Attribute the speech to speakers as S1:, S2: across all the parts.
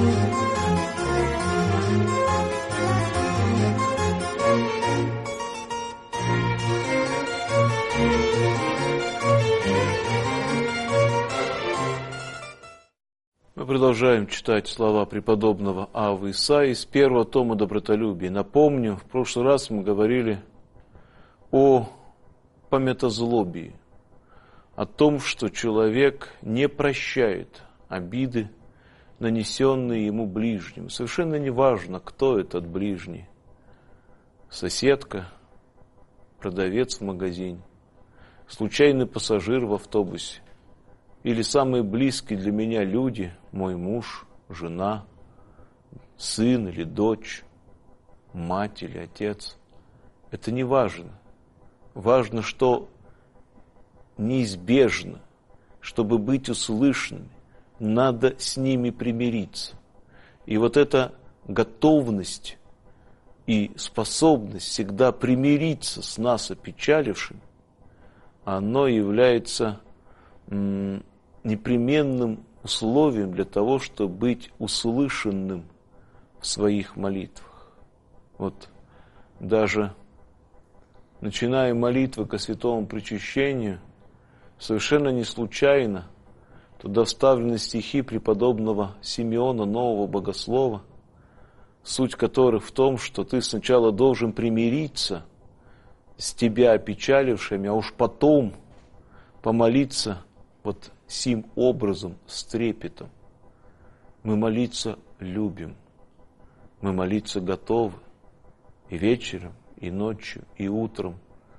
S1: Мы продолжаем читать слова преподобного Аввы Исаии из первого тома «Добротолюбие». Напомню, в прошлый раз мы говорили о памятозлобии, о том, что человек не прощает обиды, нанесенные ему ближним. Совершенно не важно, кто этот ближний. Соседка, продавец в магазине, случайный пассажир в автобусе или самые близкие для меня люди, мой муж, жена, сын или дочь, мать или отец. Это не важно. Важно, что неизбежно, чтобы быть услышанными, надо с ними примириться. И вот эта готовность и способность всегда примириться с нас опечалившим, оно является непременным условием для того, чтобы быть услышанным в своих молитвах. Вот даже начиная молитвы ко святому причащению, совершенно не случайно туда вставлены стихи преподобного Симеона, нового богослова, суть которых в том, что ты сначала должен примириться с тебя опечалившими, а уж потом помолиться вот сим образом, с трепетом. Мы молиться любим, мы молиться готовы и вечером, и ночью, и утром.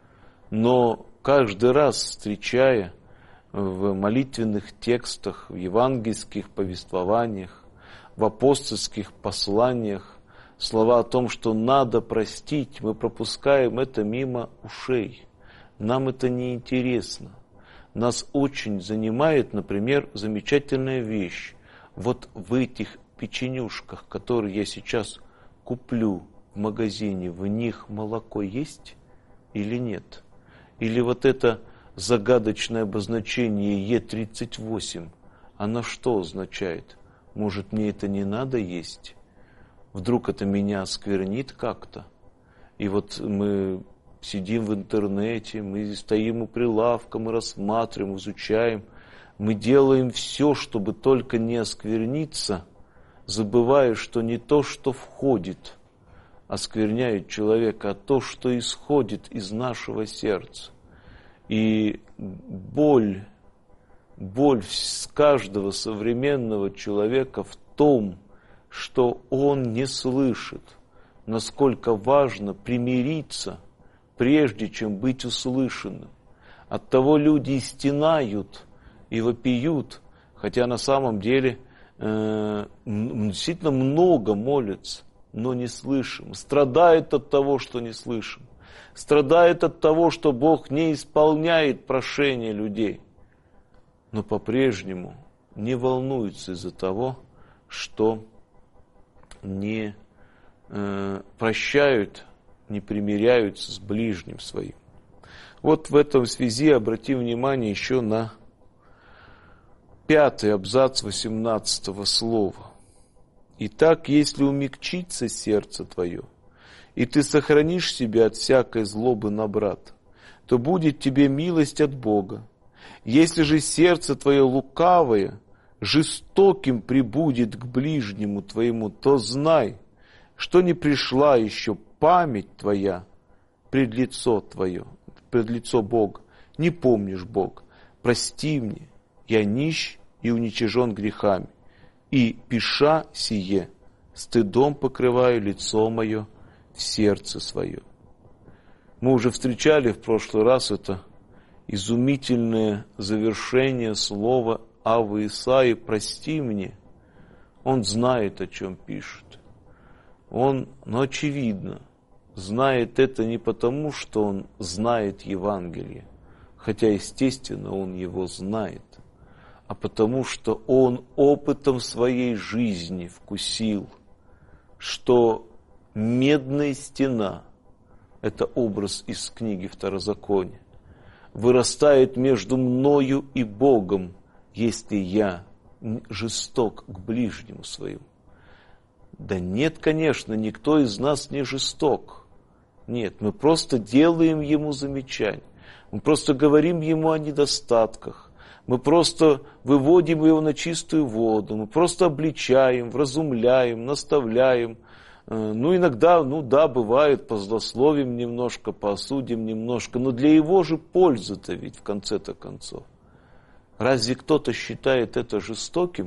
S1: Но каждый раз, встречая в молитвенных текстах, в евангельских повествованиях, в апостольских посланиях слова о том, что надо простить, мы пропускаем это мимо ушей. Нам это не интересно. Нас очень занимает, например, замечательная вещь. Вот в этих печенюшках, которые я сейчас куплю в магазине, в них молоко есть или нет? Или вот это загадочное обозначение Е38, оно что означает? Может, мне это не надо есть? Вдруг это меня осквернит как-то? И вот мы сидим в интернете, мы стоим у прилавка, мы рассматриваем, изучаем. Мы делаем все, чтобы только не оскверниться, забывая, что не то, что входит, оскверняет человека, а то, что исходит из нашего сердца. И боль с каждого современного человека в том, что он не слышит, насколько важно примириться, прежде чем быть услышанным. Оттого люди стенают и вопиют, хотя на самом деле действительно много молятся, но не слышим. Страдает от того, что не слышим. Страдает от того, что Бог не исполняет прошения людей. Но по-прежнему не волнуется из-за того, что не прощают, не примиряются с ближним своим. Вот в этом связи обратим внимание еще на 5-й абзац 18-го слова. «Итак, если умягчится сердце твое, и ты сохранишь себя от всякой злобы на брата, то будет тебе милость от Бога. Если же сердце твое лукавое, жестоким прибудет к ближнему твоему, то знай, что не пришла еще память твоя пред лицо твое, пред лицо Бога. Не помнишь, Бог, прости мне, я нищ и уничижен грехами, и, пиша сие, стыдом покрываю лицо мое в сердце свое». Мы уже встречали в прошлый раз это изумительное завершение слова Аввы Исаии «Прости мне». Он знает, о чем пишет. Он, очевидно, знает это не потому, что он знает Евангелие, хотя, естественно, он его знает, а потому, что он опытом своей жизни вкусил, что медная стена, это образ из книги Второзакония, вырастает между мною и Богом, если я жесток к ближнему своему. Да нет, конечно, никто из нас не жесток. Нет, мы просто делаем ему замечания. Мы просто говорим ему о недостатках. Мы просто выводим его на чистую воду. Мы просто обличаем, вразумляем, наставляем. Ну, иногда, ну да, бывает, позлословим немножко, поосудим немножко. Но для его же пользы-то ведь в конце-то концов. Разве кто-то считает это жестоким?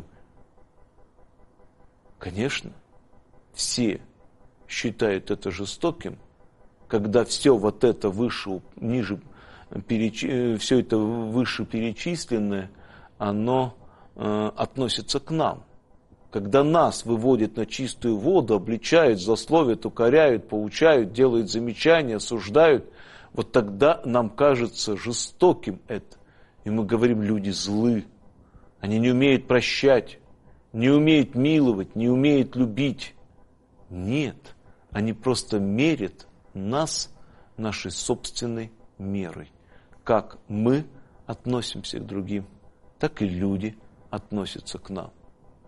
S1: Конечно, все считают это жестоким, когда все вот это выше, ниже, все это вышеперечисленное, оно относится к нам. Когда нас выводят на чистую воду, обличают, злословят, укоряют, поучают, делают замечания, осуждают, вот тогда нам кажется жестоким это. И мы говорим, люди злы, они не умеют прощать, не умеют миловать, не умеют любить. Нет, они просто мерят нас нашей собственной мерой. Как мы относимся к другим, так и люди относятся к нам.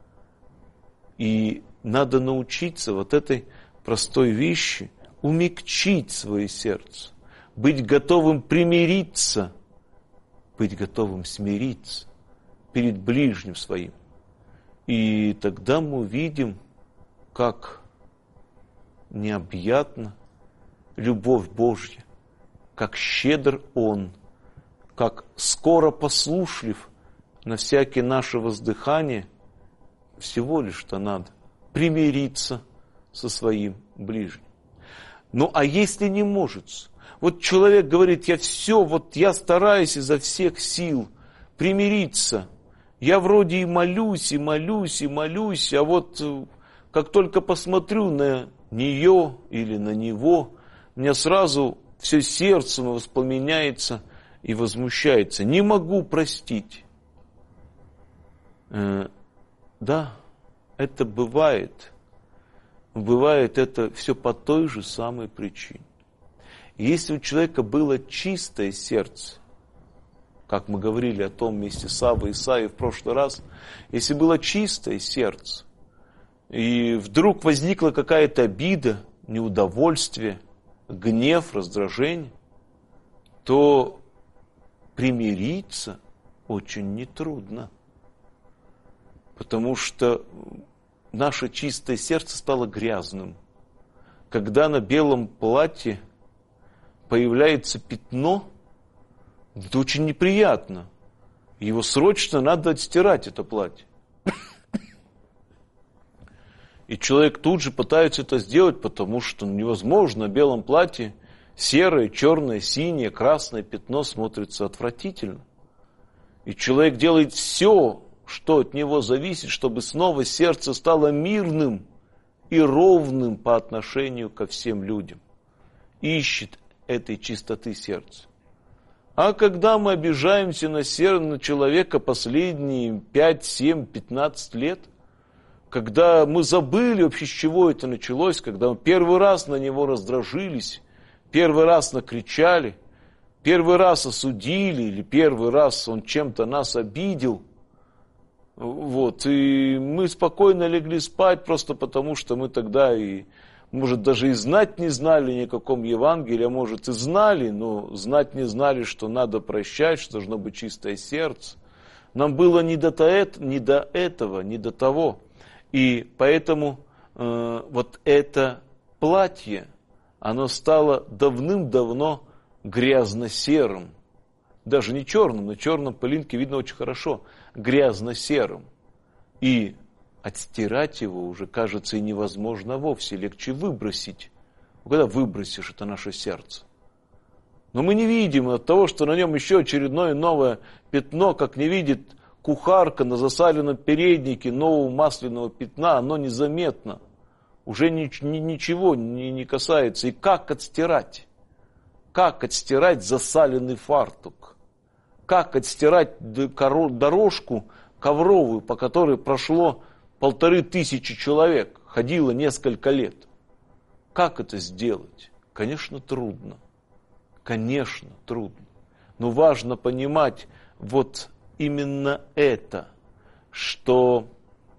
S1: И надо научиться вот этой простой вещи, умягчить свое сердце, быть готовым примириться, быть готовым смириться перед ближним своим. И тогда мы увидим, как необъятна любовь Божья, как щедр Он, как скоро послушлив на всякие наши воздыхания. Всего лишь-то надо примириться со своим ближним. Ну, а если не может? Вот человек говорит, я стараюсь изо всех сил примириться. Я вроде и молюсь, и молюсь, и молюсь, а вот как только посмотрю на нее или на него, у меня сразу все сердце воспламеняется и возмущается. Не могу простить. Да, это бывает. Бывает это все по той же самой причине. Если у человека было чистое сердце, как мы говорили о том вместе с Авой и Исаией в прошлый раз, если было чистое сердце, и вдруг возникла какая-то обида, неудовольствие, гнев, раздражение, то примириться очень нетрудно. Потому что наше чистое сердце стало грязным. Когда на белом платье появляется пятно, это очень неприятно. Его срочно надо отстирать, это платье. И человек тут же пытается это сделать, потому что невозможно на белом платье серое, черное, синее, красное пятно смотрится отвратительно. И человек делает все, что от него зависит, чтобы снова сердце стало мирным и ровным по отношению ко всем людям. Ищет этой чистоты сердца. А когда мы обижаемся на человека последние 5, 7, 15 лет, когда мы забыли вообще, с чего это началось, когда мы первый раз на него раздражились, первый раз накричали, первый раз осудили, или первый раз он чем-то нас обидел, и мы спокойно легли спать, просто потому что мы тогда может, даже и знать не знали ни о каком Евангелии, а может и знали, но знать не знали, что надо прощать, что должно быть чистое сердце. Нам было не до этого, не до того. И поэтому вот это платье, оно стало давным-давно грязно-серым. Даже не черным, на черном пылинке видно очень хорошо, грязно-серым. И отстирать его уже, кажется, и невозможно вовсе, легче выбросить. Когда выбросишь, это наше сердце. Но мы не видим от того, что на нем еще очередное новое пятно, как не видит кухарка на засаленном переднике нового масляного пятна, оно незаметно. Уже ничего не касается. И как отстирать? Как отстирать засаленный фартук? Как отстирать дорожку ковровую, по которой прошло 1500 человек, ходило несколько лет? Как это сделать? Конечно, трудно. Конечно, трудно. Но важно понимать вот именно это, что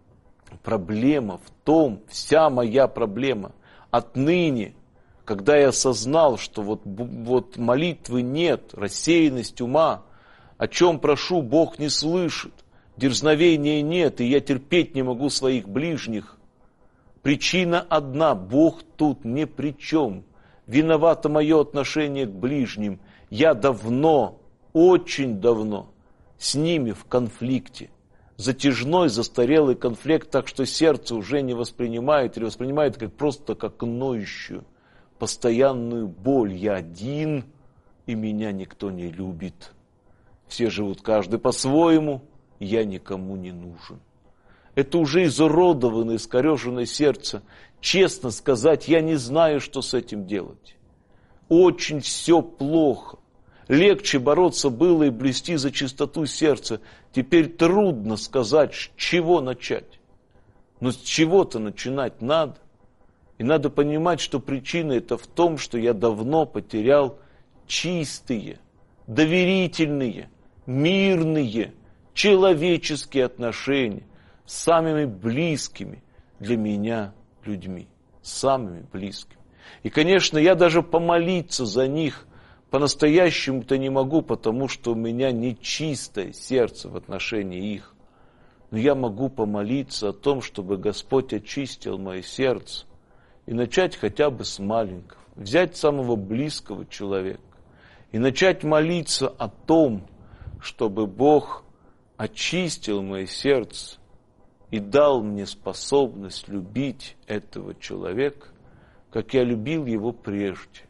S1: проблема в том, вся моя проблема отныне, когда я осознал, что вот молитвы нет, рассеянность ума, о чем прошу, Бог не слышит, дерзновения нет, и я терпеть не могу своих ближних. Причина одна, Бог тут ни при чем. Виновато мое отношение к ближним. Я давно, очень давно с ними в конфликте. Затяжной, застарелый конфликт, так что сердце уже не воспринимает, или воспринимает просто как ноющую, постоянную боль. Я один, и меня никто не любит. Все живут каждый по-своему, я никому не нужен. Это уже изуродованное, искореженное сердце. Честно сказать, я не знаю, что с этим делать. Очень все плохо. Легче бороться было и блюсти за чистоту сердца. Теперь трудно сказать, с чего начать. Но с чего-то начинать надо. И надо понимать, что причина это в том, что я давно потерял чистые, доверительные, мирные, человеческие отношения с самыми близкими для меня людьми. Самыми близкими. И, конечно, я даже помолиться за них по-настоящему-то не могу, потому что у меня нечистое сердце в отношении их. Но я могу помолиться о том, чтобы Господь очистил мое сердце и начать хотя бы с маленького. Взять самого близкого человека и начать молиться о том, чтобы Бог очистил мое сердце и дал мне способность любить этого человека, как я любил его прежде.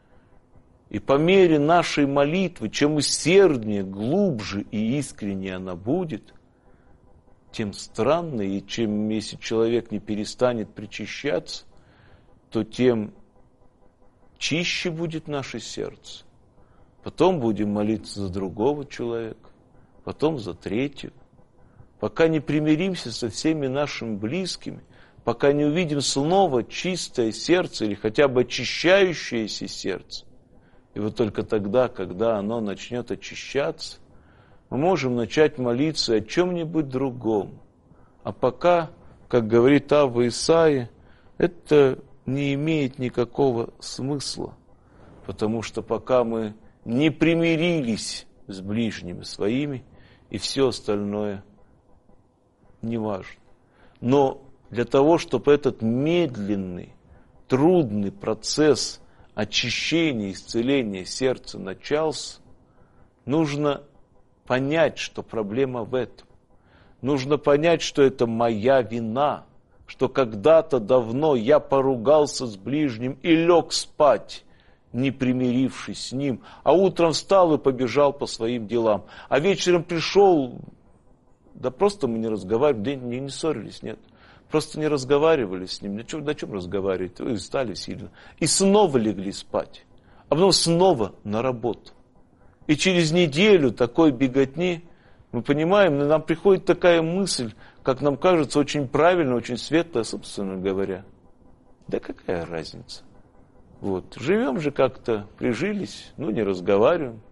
S1: И по мере нашей молитвы, чем усерднее, глубже и искреннее она будет, тем страннее, и чем, если человек не перестанет причащаться, то тем чище будет наше сердце. Потом будем молиться за другого человека, потом за третьего. Пока не примиримся со всеми нашими близкими, пока не увидим снова чистое сердце или хотя бы очищающееся сердце. И вот только тогда, когда оно начнет очищаться, мы можем начать молиться о чем-нибудь другом. А пока, как говорит Авва Исаия, это не имеет никакого смысла, потому что пока мы не примирились с ближними своими, и все остальное не важно. Но для того, чтобы этот медленный, трудный процесс очищения, исцеления сердца начался, нужно понять, что проблема в этом. Нужно понять, что это моя вина, что когда-то давно я поругался с ближним и лег спать, не примирившись с ним, а утром встал и побежал по своим делам. А вечером пришел, да просто мы не разговаривали, не ссорились, нет. Просто не разговаривали с ним. На чем разговаривать? Вы устали сильно. И снова легли спать. А потом снова на работу. И через неделю такой беготни, мы понимаем, нам приходит такая мысль, как нам кажется, очень правильно, очень светлая, собственно говоря. Да какая разница? Вот. Живем же как-то, прижились, не разговариваем,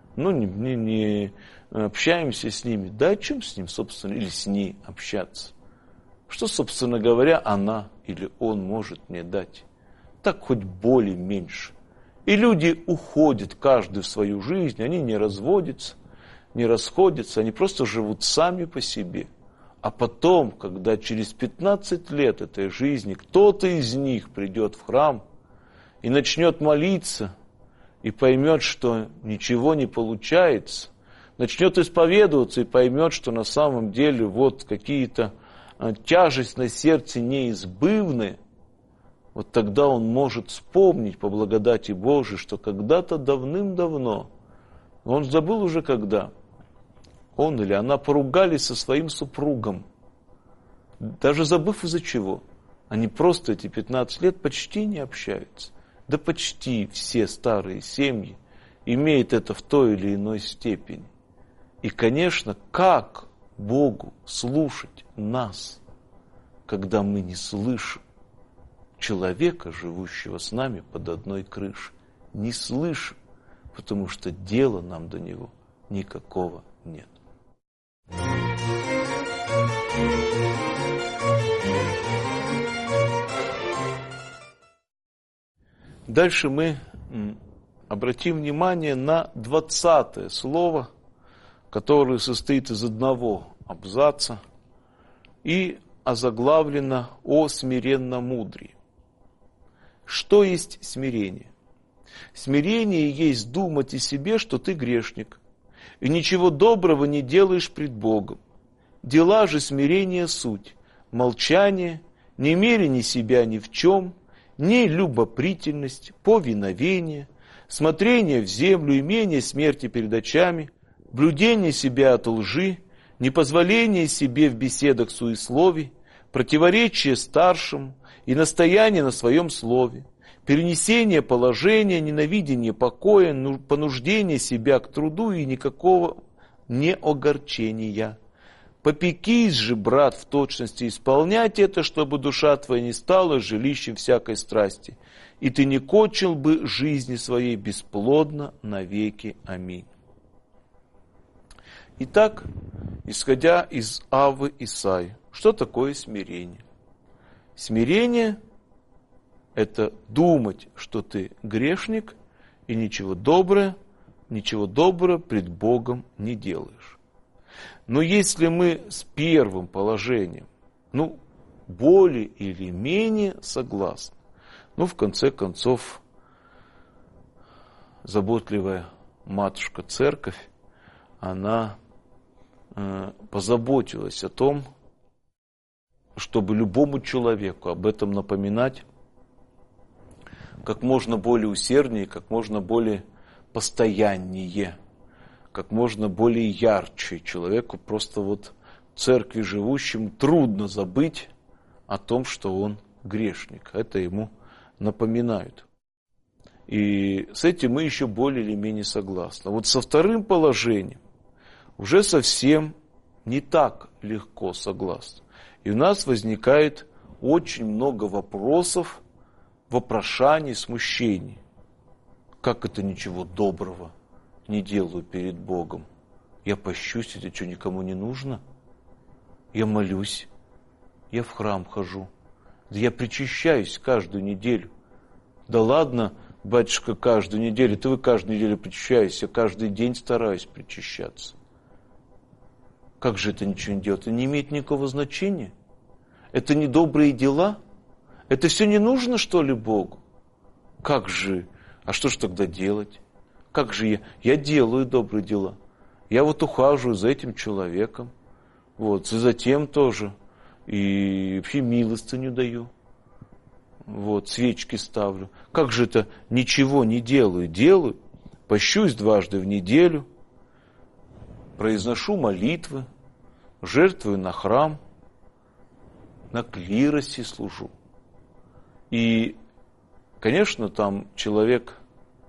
S1: не общаемся с ними. Да о чем с ним, собственно, или с ней общаться? Что, собственно говоря, она или он может мне дать? Так хоть боли меньше. И люди уходят, каждый в свою жизнь, они не разводятся, не расходятся, они просто живут сами по себе. А потом, когда через 15 лет этой жизни кто-то из них придет в храм и начнет молиться, и поймет, что ничего не получается, начнет исповедоваться и поймет, что на самом деле вот какие-то тяжесть на сердце неизбывная, вот тогда он может вспомнить по благодати Божией, что когда-то давным-давно, он забыл уже когда, он или она поругались со своим супругом, даже забыв из-за чего. Они просто эти 15 лет почти не общаются. Да почти все старые семьи имеют это в той или иной степени. И, конечно, как Богу слушать нас, когда мы не слышим человека, живущего с нами под одной крышей? Не слышим, потому что дела нам до него никакого нет. Дальше мы обратим внимание на 20 слово, которое состоит из одного абзаца и озаглавлено «О смиренно-мудрии». Что есть смирение? Смирение есть думать о себе, что ты грешник, и ничего доброго не делаешь пред Богом. Дела же смирения суть, молчание, немерение себя ни в чем, нелюбопрительность, повиновение, смотрение в землю, имение смерти перед очами, блюдение себя от лжи, непозволение себе в беседах суесловий, противоречие старшим и настояние на своем слове, перенесение положения, ненавидение покоя, понуждение себя к труду и никакого неогорчения. Попекись же, брат, в точности исполнять это, чтобы душа твоя не стала жилищем всякой страсти, и ты не кончил бы жизни своей бесплодно навеки. Аминь. Итак, исходя из Аввы Исаии, что такое смирение? Смирение – это думать, что ты грешник, и ничего доброго пред Богом не делаешь. Но если мы с первым положением, более или менее согласны, в конце концов, заботливая матушка Церковь, она позаботилась о том, чтобы любому человеку об этом напоминать как можно более усерднее, как можно более постояннее, как можно более ярче. Человеку просто в церкви живущему трудно забыть о том, что он грешник. Это ему напоминают. И с этим мы еще более или менее согласны. Со вторым положением уже совсем не так легко согласны. И у нас возникает очень много вопросов, вопрошаний, смущений. Как это ничего доброго не делаю перед Богом? Я пощусь, это что, никому не нужно? Я молюсь, я в храм хожу, да я причащаюсь каждую неделю. Да ладно, батюшка, каждую неделю, это вы каждую неделю причащаетесь, я каждый день стараюсь причащаться. Как же это ничего не делать? Это не имеет никакого значения? Это не добрые дела? Это все не нужно, что ли, Богу? Как же? А что же тогда делать? Как же я? Я делаю добрые дела. Я ухаживаю за этим человеком. За тем тоже. И вообще милостыню даю. Свечки ставлю. Как же это ничего не делаю? Делаю. Пощусь дважды в неделю. Произношу молитвы. Жертвую на храм. На клиросе служу. И, конечно, там человек,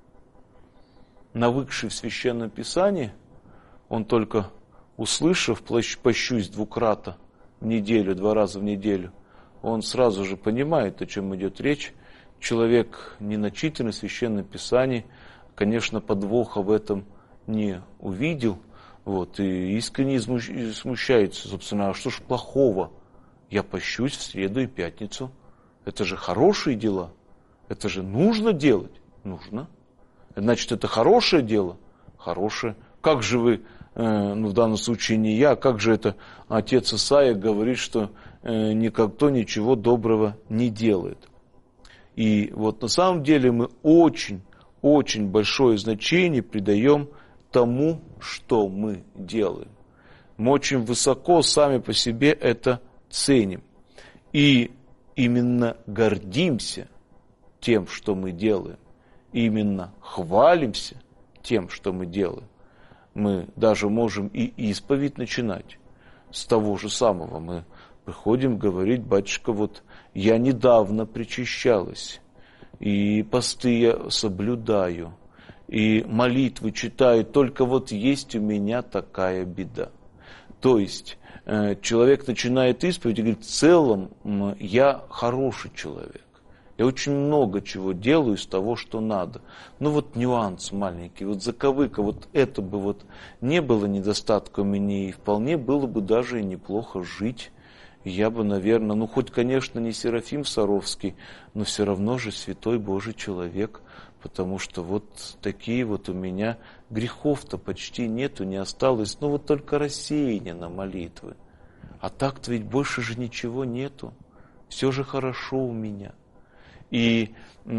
S1: навыкший в Священном Писании, он только услышав «пощусь двукратно в неделю, 2 раза в неделю», он сразу же понимает, о чем идет речь. Человек, не начитанный в Священном Писании, конечно, подвоха в этом не увидел, и искренне смущается, собственно, а что ж плохого? Я пощусь в среду и пятницу. Это же хорошие дела. Это же нужно делать. Нужно. Значит, это хорошее дело. Хорошее. Как же вы, в данном случае не я, как же это отец Исаия говорит, что никто ничего доброго не делает. И на самом деле мы очень, очень большое значение придаем тому, что мы делаем. Мы очень высоко сами по себе это ценим. И именно гордимся тем, что мы делаем. Именно хвалимся тем, что мы делаем. Мы даже можем и исповедь начинать с того же самого. Мы приходим говорить: батюшка, я недавно причащалась, и посты я соблюдаю, и молитвы читаю, только есть у меня такая беда. То есть человек начинает исповедь и говорит: в целом я хороший человек. Я очень много чего делаю из того, что надо. Нюанс маленький, заковыка, это бы не было недостатка у меня, и вполне было бы даже и неплохо жить. я бы, наверное, хоть, конечно, не Серафим Саровский, но все равно же святой Божий человек, потому что вот такие вот у меня грехов-то почти нету, не осталось, вот только рассеяние на молитвы. А так-то ведь больше же ничего нету, все же хорошо у меня. И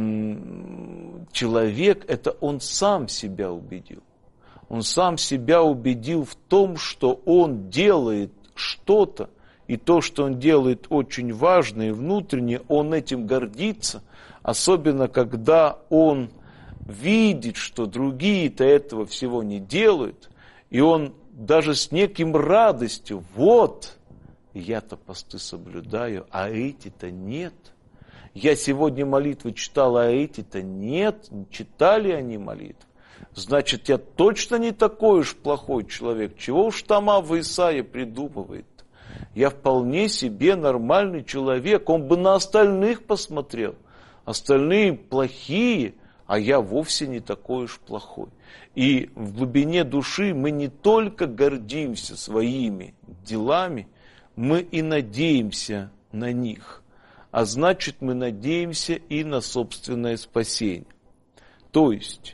S1: человек, это он сам себя убедил. Он сам себя убедил в том, что он делает что-то, и то, что он делает, очень важно, и внутренне он этим гордится, особенно когда он видит, что другие-то этого всего не делают, и он даже с неким радостью, вот, я-то посты соблюдаю, а эти-то нет. Я сегодня молитвы читал, а эти-то нет, не читали они молитвы. Значит, я точно не такой уж плохой человек. Чего уж там Авва Исаия придумывает? Я вполне себе нормальный человек. Он бы на остальных посмотрел. Остальные плохие, а я вовсе не такой уж плохой. И в глубине души мы не только гордимся своими делами, мы и надеемся на них. А значит, мы надеемся и на собственное спасение. То есть,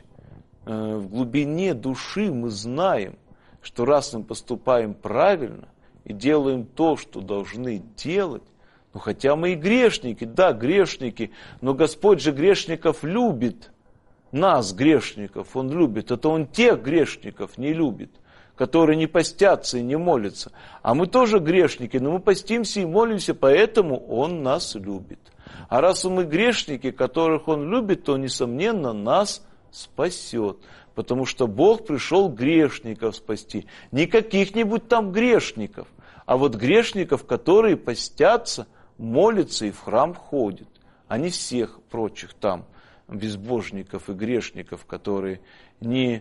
S1: в глубине души мы знаем, что раз мы поступаем правильно и делаем то, что должны делать, хотя мы и грешники, да, грешники, но Господь же грешников любит, нас, грешников, Он любит, это Он тех грешников не любит, которые не постятся и не молятся. А мы тоже грешники, но мы постимся и молимся, поэтому Он нас любит. А раз мы грешники, которых Он любит, то, несомненно, нас спасет. Потому что Бог пришел грешников спасти. Не каких-нибудь там грешников, а вот грешников, которые постятся, молятся и в храм ходят. А не всех прочих там безбожников и грешников, которые не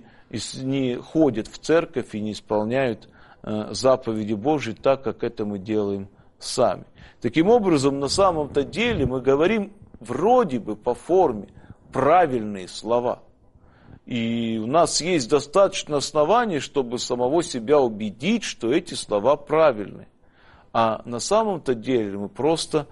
S1: ходят в церковь и не исполняют заповеди Божьи так, как это мы делаем сами. Таким образом, на самом-то деле мы говорим вроде бы по форме правильные слова. И у нас есть достаточно оснований, чтобы самого себя убедить, что эти слова правильные. А на самом-то деле мы просто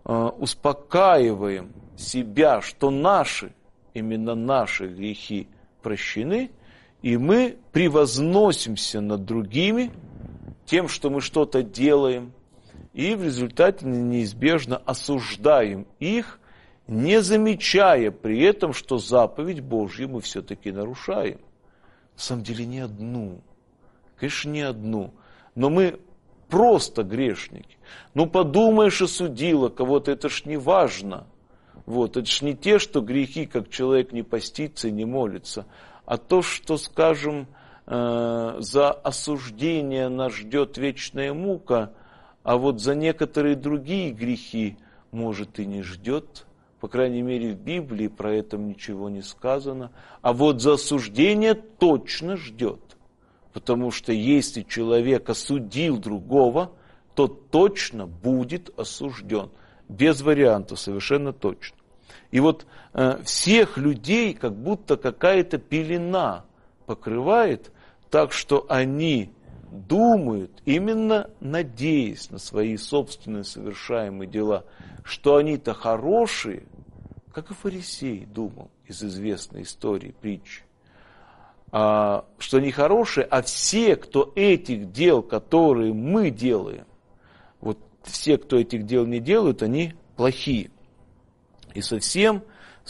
S1: успокаиваем себя, что именно наши грехи прощены, и мы превозносимся над другими тем, что мы что-то делаем, и в результате неизбежно осуждаем их, не замечая при этом, что заповедь Божью мы все-таки нарушаем. На самом деле не одну, конечно, не одну, но мы просто грешники. Подумаешь, осудила кого-то, это ж не важно. Это ж не те, что грехи, как человек не постится и не молится, а то, что, скажем, за осуждение нас ждет вечная мука, а вот за некоторые другие грехи, может, и не ждет. По крайней мере, в Библии про это ничего не сказано. А вот за осуждение точно ждет. Потому что если человек осудил другого, то точно будет осужден. Без вариантов, совершенно точно. И всех людей как будто какая-то пелена покрывает, так что они думают, именно надеясь на свои собственные совершаемые дела, что они-то хорошие, как и фарисей думал из известной истории, притчи, что они хорошие, а все, кто этих дел, которые мы делаем, все, кто этих дел не делают, они плохие. И совсем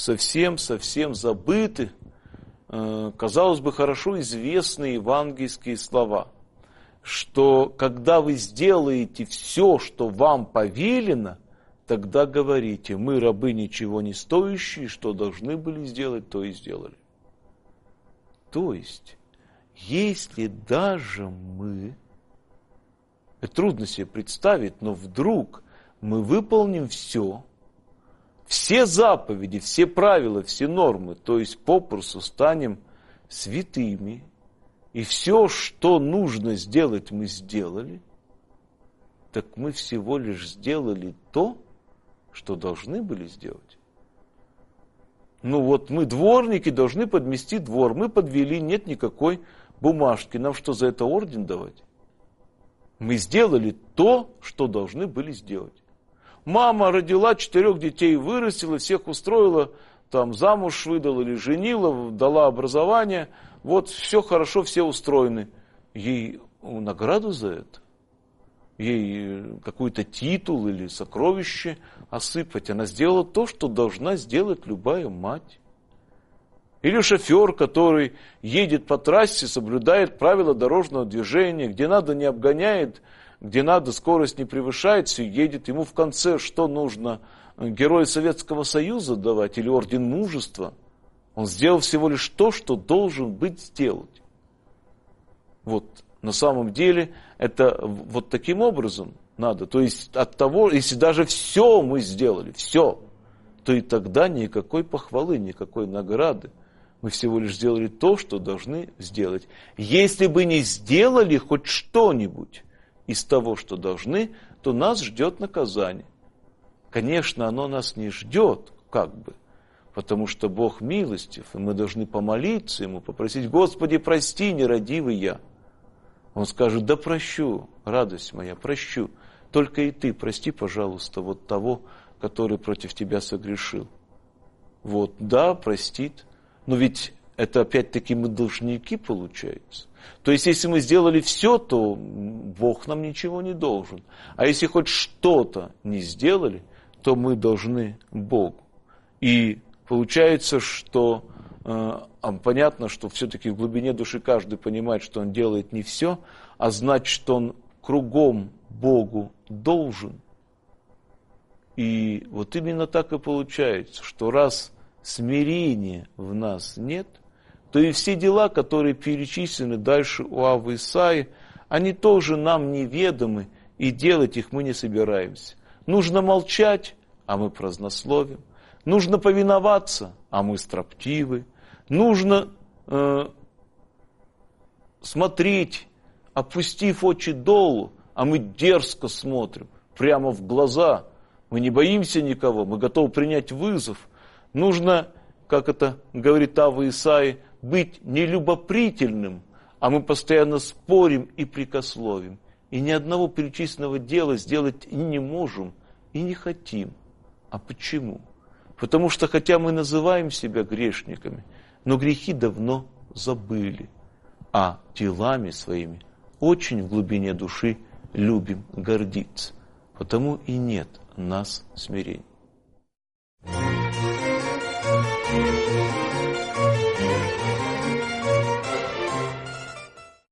S1: забыты, казалось бы, хорошо известные евангельские слова, что когда вы сделаете все, что вам повелено, тогда говорите: мы, рабы ничего не стоящие, что должны были сделать, то и сделали. То есть, если даже мы, это трудно себе представить, но вдруг мы выполним все заповеди, все правила, все нормы, то есть попросту станем святыми, и все, что нужно сделать, мы сделали, так мы всего лишь сделали то, что должны были сделать. Мы, дворники, должны подмести двор, мы подвели, нет никакой бумажки, нам что, за это орден давать? Мы сделали то, что должны были сделать. Мама родила 4 детей, вырастила, всех устроила, там замуж выдала или женила, дала образование. Вот все хорошо, все устроены. Ей награду за это? Ей какой-то титул или сокровище осыпать? Она сделала то, что должна сделать любая мать. Или шофер, который едет по трассе, соблюдает правила дорожного движения, где надо не обгоняет, где надо скорость не превышает, все едет. Ему в конце что нужно? Герой Советского Союза давать или орден мужества? Он сделал всего лишь то, что должен быть сделать. Вот на самом деле это вот таким образом надо. То есть от того, если даже все мы сделали, все, то и тогда никакой похвалы, никакой награды. Мы всего лишь сделали то, что должны сделать. Если бы не сделали хоть что-нибудь из того, что должны, то нас ждет наказание. Конечно, оно нас не ждет, как бы, потому что Бог милостив, и мы должны помолиться Ему, попросить: Господи, прости, нерадивый я. Он скажет: да прощу, радость моя, прощу. Только и ты прости, пожалуйста, вот того, который против тебя согрешил. Вот, да, простит. Но ведь это опять-таки мы должники, получается. То есть, если мы сделали все, то Бог нам ничего не должен. А если хоть что-то не сделали, то мы должны Богу. И получается, что понятно, что все-таки в глубине души каждый понимает, что он делает не все, а значит, что он кругом Богу должен. И вот именно так и получается, что раз смирения в нас нет, то и все дела, которые перечислены дальше у Аввы Исаии, они тоже нам неведомы, и делать их мы не собираемся. Нужно молчать, а мы празднословим. Нужно повиноваться, а мы строптивы. Нужно смотреть, опустив очи долу, а мы дерзко смотрим, прямо в глаза. Мы не боимся никого, мы готовы принять вызов. Нужно, как это говорит Авва Исаии, быть нелюбопрительным, а мы постоянно спорим и прекословим. И ни одного перечисленного дела сделать и не можем, и не хотим. А почему? Потому что, хотя мы называем себя грешниками, но грехи давно забыли, а делами своими очень в глубине души любим гордиться. Потому и нет нас смирения.